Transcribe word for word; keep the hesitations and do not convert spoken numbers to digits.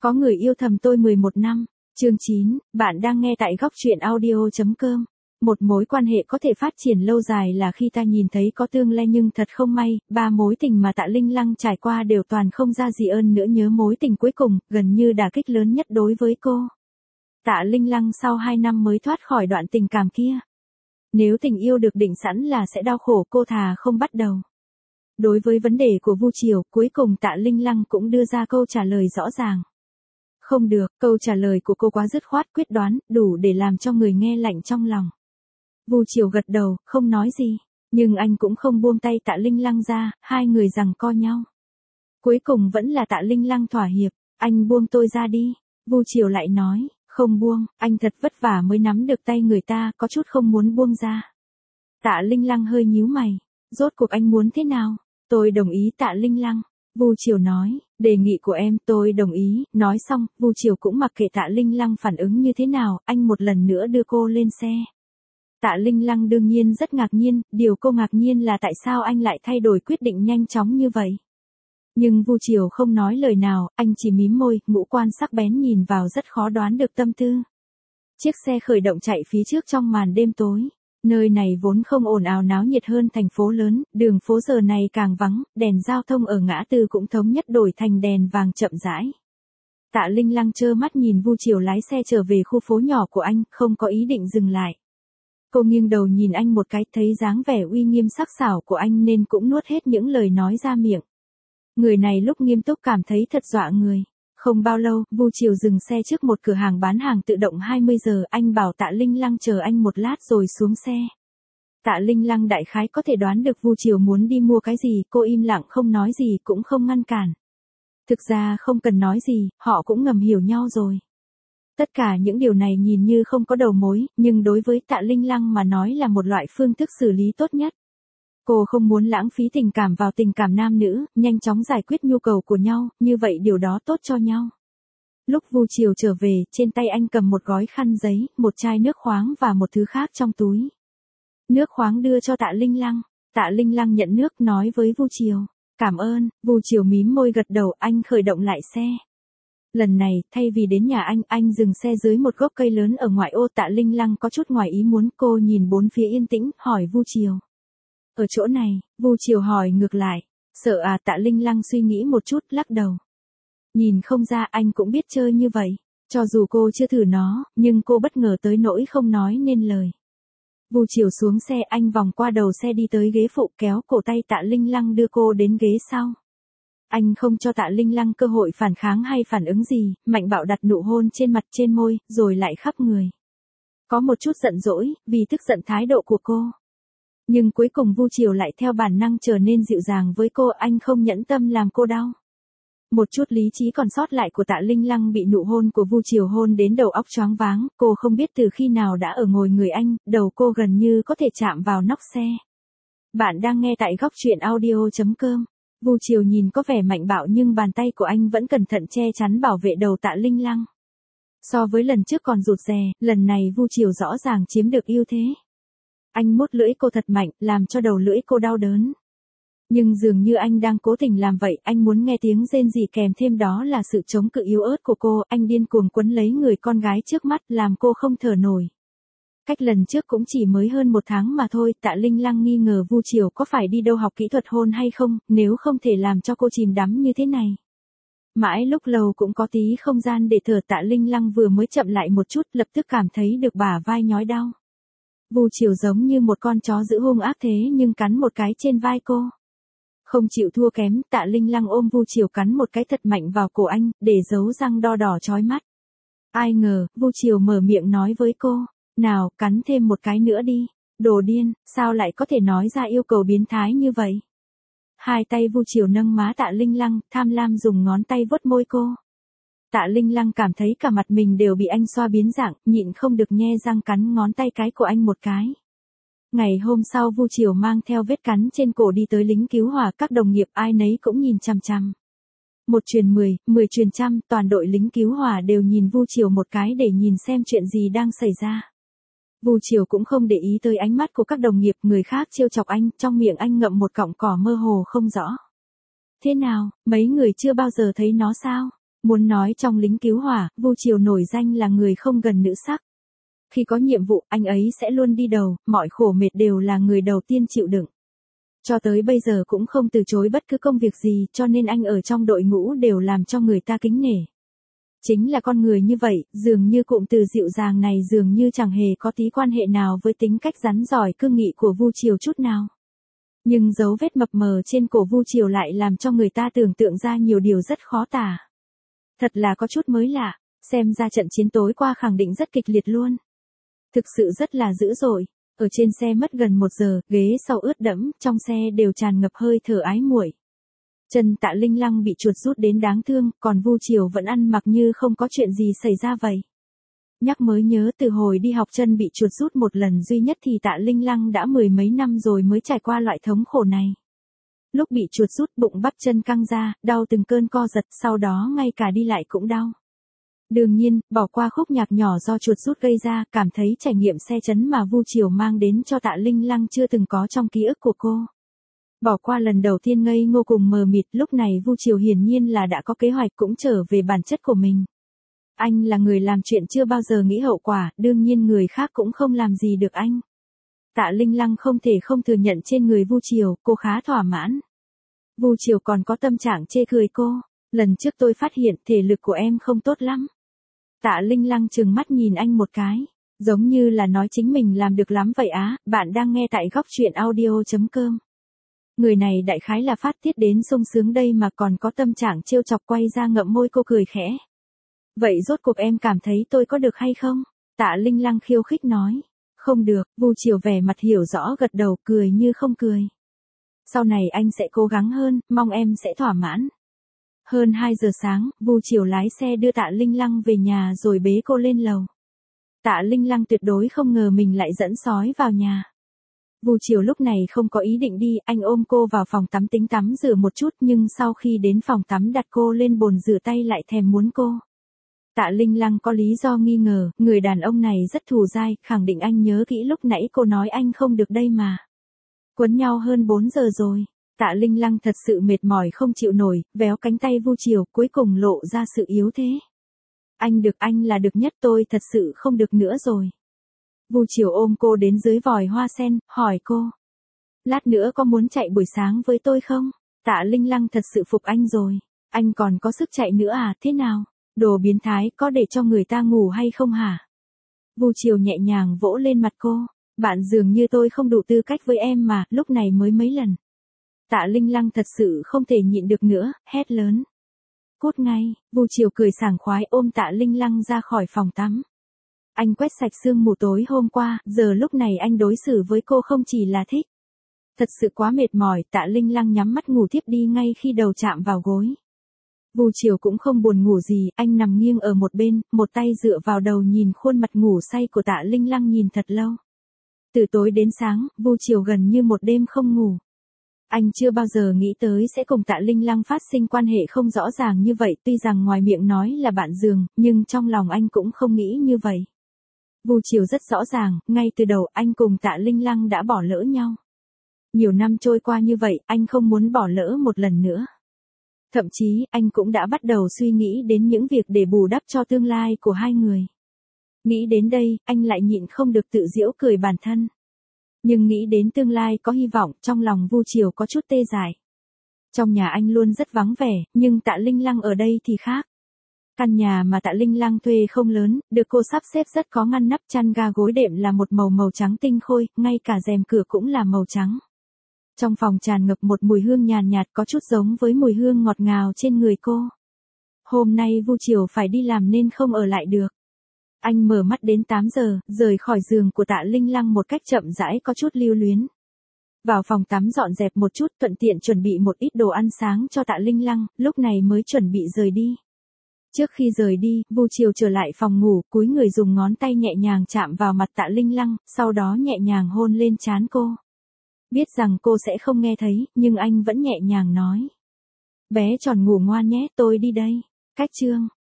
Có người yêu thầm tôi mười một năm. Chương chín, bạn đang nghe tại góc truyện audio chấm com. Một mối quan hệ có thể phát triển lâu dài là khi ta nhìn thấy có tương lai, nhưng thật không may, ba mối tình mà Tạ Linh Lăng trải qua đều toàn không ra gì ơn nữa. Nhớ mối tình cuối cùng, gần như đả kích lớn nhất đối với cô. Tạ Linh Lăng sau hai năm mới thoát khỏi đoạn tình cảm kia. Nếu tình yêu được định sẵn là sẽ đau khổ, cô thà không bắt đầu. Đối với vấn đề của Vu Triều, cuối cùng Tạ Linh Lăng cũng đưa ra câu trả lời rõ ràng. Không được, câu trả lời của cô quá dứt khoát, quyết đoán, đủ để làm cho người nghe lạnh trong lòng. Vu Triều gật đầu, không nói gì, nhưng anh cũng không buông tay Tạ Linh Lăng ra, hai người giằng co nhau. Cuối cùng vẫn là Tạ Linh Lăng thỏa hiệp, anh buông tôi ra đi. Vu Triều lại nói, không buông, anh thật vất vả mới nắm được tay người ta, có chút không muốn buông ra. Tạ Linh Lăng hơi nhíu mày, rốt cuộc anh muốn thế nào? Tôi đồng ý Tạ Linh Lăng. Vu Triều nói, đề nghị của em tôi đồng ý. Nói xong, Vu Triều cũng mặc kệ Tạ Linh Lăng phản ứng như thế nào, anh một lần nữa đưa cô lên xe. Tạ Linh Lăng đương nhiên rất ngạc nhiên, điều cô ngạc nhiên là tại sao anh lại thay đổi quyết định nhanh chóng như vậy. Nhưng Vu Triều không nói lời nào, anh chỉ mím môi, ngũ quan sắc bén nhìn vào rất khó đoán được tâm tư. Chiếc xe khởi động chạy phía trước trong màn đêm tối. Nơi này vốn không ồn ào náo nhiệt hơn thành phố lớn, đường phố giờ này càng vắng, đèn giao thông ở ngã tư cũng thống nhất đổi thành đèn vàng chậm rãi. Tạ Linh Lăng trơ mắt nhìn Vu Triều lái xe trở về khu phố nhỏ của anh, không có ý định dừng lại. Cô nghiêng đầu nhìn anh một cái, thấy dáng vẻ uy nghiêm sắc sảo của anh nên cũng nuốt hết những lời nói ra miệng. Người này lúc nghiêm túc cảm thấy thật dọa người. Không bao lâu, Vu Triều dừng xe trước một cửa hàng bán hàng tự động. Hai mươi giờ, anh bảo Tạ Linh Lăng chờ anh một lát rồi xuống xe. Tạ Linh Lăng đại khái có thể đoán được Vu Triều muốn đi mua cái gì, cô im lặng không nói gì cũng không ngăn cản. Thực ra không cần nói gì, họ cũng ngầm hiểu nhau rồi. Tất cả những điều này nhìn như không có đầu mối, nhưng đối với Tạ Linh Lăng mà nói là một loại phương thức xử lý tốt nhất. Cô không muốn lãng phí tình cảm vào tình cảm nam nữ, nhanh chóng giải quyết nhu cầu của nhau, như vậy điều đó tốt cho nhau. Lúc Vu Triều trở về, trên tay anh cầm một gói khăn giấy, một chai nước khoáng và một thứ khác trong túi. Nước khoáng đưa cho Tạ Linh Lăng. Tạ Linh Lăng nhận nước, nói với Vu Triều, cảm ơn. Vu Triều mím môi gật đầu, anh khởi động lại xe. Lần này, thay vì đến nhà anh, anh dừng xe dưới một gốc cây lớn ở ngoại ô. Tạ Linh Lăng có chút ngoài ý muốn, cô nhìn bốn phía yên tĩnh, hỏi Vu Triều. Ở chỗ này, Vu Triều hỏi ngược lại, sợ à? Tạ Linh Lăng suy nghĩ một chút, lắc đầu. Nhìn không ra anh cũng biết chơi như vậy, cho dù cô chưa thử nó, nhưng cô bất ngờ tới nỗi không nói nên lời. Vu Triều xuống xe, anh vòng qua đầu xe đi tới ghế phụ, kéo cổ tay Tạ Linh Lăng đưa cô đến ghế sau. Anh không cho Tạ Linh Lăng cơ hội phản kháng hay phản ứng gì, mạnh bạo đặt nụ hôn trên mặt, trên môi, rồi lại khắp người. Có một chút giận dỗi, vì tức giận thái độ của cô. Nhưng cuối cùng Vu Triều lại theo bản năng trở nên dịu dàng với cô, anh không nhẫn tâm làm cô đau. Một chút lý trí còn sót lại của Tạ Linh Lăng bị nụ hôn của Vu Triều hôn đến đầu óc choáng váng, cô không biết từ khi nào đã ở ngồi người anh, đầu cô gần như có thể chạm vào nóc xe. Bạn đang nghe tại góc truyện audio chấm com. Vu Triều nhìn có vẻ mạnh bạo nhưng bàn tay của anh vẫn cẩn thận che chắn bảo vệ đầu Tạ Linh Lăng. So với lần trước còn rụt rè, lần này Vu Triều rõ ràng chiếm được ưu thế. Anh mút lưỡi cô thật mạnh, làm cho đầu lưỡi cô đau đớn. Nhưng dường như anh đang cố tình làm vậy, anh muốn nghe tiếng rên rỉ kèm thêm đó là sự chống cự yếu ớt của cô, anh điên cuồng quấn lấy người con gái trước mắt, làm cô không thở nổi. Cách lần trước cũng chỉ mới hơn một tháng mà thôi. Tạ Linh Lăng nghi ngờ Vu Triều có phải đi đâu học kỹ thuật hôn hay không, nếu không thể làm cho cô chìm đắm như thế này. Mãi lúc lâu cũng có tí không gian để thở. Tạ Linh Lăng vừa mới chậm lại một chút, lập tức cảm thấy được bả vai nhói đau. Vu Triều giống như một con chó dữ hung ác thế nhưng cắn một cái trên vai cô. Không chịu thua kém, Tạ Linh Lăng ôm Vu Triều cắn một cái thật mạnh vào cổ anh, để giấu răng đo đỏ chói mắt. Ai ngờ, Vu Triều mở miệng nói với cô, nào, cắn thêm một cái nữa đi. Đồ điên, sao lại có thể nói ra yêu cầu biến thái như vậy? Hai tay Vu Triều nâng má Tạ Linh Lăng, tham lam dùng ngón tay vuốt môi cô. Tạ Linh Lăng cảm thấy cả mặt mình đều bị anh xoa biến dạng, nhịn không được nhe răng cắn ngón tay cái của anh một cái. Ngày hôm sau Vu Triều mang theo vết cắn trên cổ đi tới lính cứu hỏa, các đồng nghiệp ai nấy cũng nhìn chằm chằm. Một truyền mười, mười truyền trăm, toàn đội lính cứu hỏa đều nhìn Vu Triều một cái để nhìn xem chuyện gì đang xảy ra. Vu Triều cũng không để ý tới ánh mắt của các đồng nghiệp, người khác trêu chọc anh, trong miệng anh ngậm một cọng cỏ mơ hồ không rõ. Thế nào, mấy người chưa bao giờ thấy nó sao? Muốn nói trong lính cứu hỏa, Vu Triều nổi danh là người không gần nữ sắc. Khi có nhiệm vụ, anh ấy sẽ luôn đi đầu, mọi khổ mệt đều là người đầu tiên chịu đựng. Cho tới bây giờ cũng không từ chối bất cứ công việc gì, cho nên anh ở trong đội ngũ đều làm cho người ta kính nể. Chính là con người như vậy, dường như cụm từ dịu dàng này dường như chẳng hề có tí quan hệ nào với tính cách rắn giỏi cương nghị của Vu Triều chút nào. Nhưng dấu vết mập mờ trên cổ Vu Triều lại làm cho người ta tưởng tượng ra nhiều điều rất khó tả. Thật là có chút mới lạ, xem ra trận chiến tối qua khẳng định rất kịch liệt luôn. Thực sự rất là dữ dội, ở trên xe mất gần một giờ, ghế sau ướt đẫm, trong xe đều tràn ngập hơi thở ái muội. Chân Tạ Linh Lăng bị chuột rút đến đáng thương, còn Vu Triều vẫn ăn mặc như không có chuyện gì xảy ra vậy. Nhắc mới nhớ từ hồi đi học chân bị chuột rút một lần duy nhất thì Tạ Linh Lăng đã mười mấy năm rồi mới trải qua loại thống khổ này. Lúc bị chuột rút bụng bắp chân căng ra, đau từng cơn co giật, sau đó ngay cả đi lại cũng đau. Đương nhiên, bỏ qua khúc nhạc nhỏ do chuột rút gây ra, cảm thấy trải nghiệm xe chấn mà Vu Triều mang đến cho Tạ Linh Lăng chưa từng có trong ký ức của cô. Bỏ qua lần đầu tiên ngây ngô cùng mờ mịt, lúc này Vu Triều hiển nhiên là đã có kế hoạch cũng trở về bản chất của mình. Anh là người làm chuyện chưa bao giờ nghĩ hậu quả, đương nhiên người khác cũng không làm gì được anh. Tạ Linh Lăng không thể không thừa nhận trên người Vu Triều, cô khá thỏa mãn. Vu Triều còn có tâm trạng chê cười cô, lần trước tôi phát hiện thể lực của em không tốt lắm. Tạ Linh Lăng trừng mắt nhìn anh một cái, giống như là nói chính mình làm được lắm vậy á. Bạn đang nghe tại góc truyện audio chấm com. Người này đại khái là phát tiết đến sung sướng đây mà còn có tâm trạng trêu chọc, quay ra ngậm môi cô cười khẽ. Vậy rốt cuộc em cảm thấy tôi có được hay không? Tạ Linh Lăng khiêu khích nói. Không được, Vu Triều vẻ mặt hiểu rõ gật đầu, cười như không cười. Sau này anh sẽ cố gắng hơn, mong em sẽ thỏa mãn. Hơn hai giờ sáng, Vu Triều lái xe đưa Tạ Linh Lăng về nhà rồi bế cô lên lầu. Tạ Linh Lăng tuyệt đối không ngờ mình lại dẫn sói vào nhà. Vu Triều lúc này không có ý định đi, anh ôm cô vào phòng tắm tính tắm rửa một chút, nhưng sau khi đến phòng tắm đặt cô lên bồn rửa tay lại thèm muốn cô. Tạ Linh Lăng có lý do nghi ngờ, người đàn ông này rất thù dai, khẳng định anh nhớ kỹ lúc nãy cô nói anh không được đây mà. Quấn nhau hơn bốn giờ rồi. Tạ Linh Lăng thật sự mệt mỏi không chịu nổi, véo cánh tay Vu Triều, cuối cùng lộ ra sự yếu thế. Anh được, anh là được nhất, tôi thật sự không được nữa rồi. Vu Triều ôm cô đến dưới vòi hoa sen, hỏi cô. Lát nữa có muốn chạy buổi sáng với tôi không? Tạ Linh Lăng thật sự phục anh rồi. Anh còn có sức chạy nữa à, thế nào? Đồ biến thái, có để cho người ta ngủ hay không hả? Vu Triều nhẹ nhàng vỗ lên mặt cô. Bạn dường như tôi không đủ tư cách với em mà, lúc này mới mấy lần. Tạ Linh Lăng thật sự không thể nhịn được nữa, hét lớn. Cút ngay, Vu Triều cười sảng khoái ôm Tạ Linh Lăng ra khỏi phòng tắm. Anh quét sạch sương mù tối hôm qua, giờ lúc này anh đối xử với cô không chỉ là thích. Thật sự quá mệt mỏi, Tạ Linh Lăng nhắm mắt ngủ tiếp đi ngay khi đầu chạm vào gối. Vu Triều cũng không buồn ngủ gì, anh nằm nghiêng ở một bên, một tay dựa vào đầu nhìn khuôn mặt ngủ say của Tạ Linh Lăng nhìn thật lâu. Từ tối đến sáng, Vu Triều gần như một đêm không ngủ. Anh chưa bao giờ nghĩ tới sẽ cùng Tạ Linh Lăng phát sinh quan hệ không rõ ràng như vậy, tuy rằng ngoài miệng nói là bạn giường, nhưng trong lòng anh cũng không nghĩ như vậy. Vu Triều rất rõ ràng, ngay từ đầu anh cùng Tạ Linh Lăng đã bỏ lỡ nhau. Nhiều năm trôi qua như vậy, anh không muốn bỏ lỡ một lần nữa. Thậm chí, anh cũng đã bắt đầu suy nghĩ đến những việc để bù đắp cho tương lai của hai người. Nghĩ đến đây, anh lại nhịn không được tự giễu cười bản thân. Nhưng nghĩ đến tương lai có hy vọng, trong lòng Vu Triều có chút tê dại. Trong nhà anh luôn rất vắng vẻ, nhưng Tạ Linh Lăng ở đây thì khác. Căn nhà mà Tạ Linh Lăng thuê không lớn, được cô sắp xếp rất có ngăn nắp, chăn ga gối đệm là một màu màu trắng tinh khôi, ngay cả rèm cửa cũng là màu trắng. Trong phòng tràn ngập một mùi hương nhàn nhạt, có chút giống với mùi hương ngọt ngào trên người cô. Hôm nay Vu Triều phải đi làm nên không ở lại được. Anh mở mắt đến tám giờ, rời khỏi giường của Tạ Linh Lăng một cách chậm rãi có chút lưu luyến. Vào phòng tắm dọn dẹp một chút, thuận tiện chuẩn bị một ít đồ ăn sáng cho Tạ Linh Lăng, lúc này mới chuẩn bị rời đi. Trước khi rời đi, Vu Triều trở lại phòng ngủ, cúi người dùng ngón tay nhẹ nhàng chạm vào mặt Tạ Linh Lăng, sau đó nhẹ nhàng hôn lên trán cô. Biết rằng cô sẽ không nghe thấy, nhưng anh vẫn nhẹ nhàng nói. Bé tròn ngủ ngoan nhé, tôi đi đây. Cách chương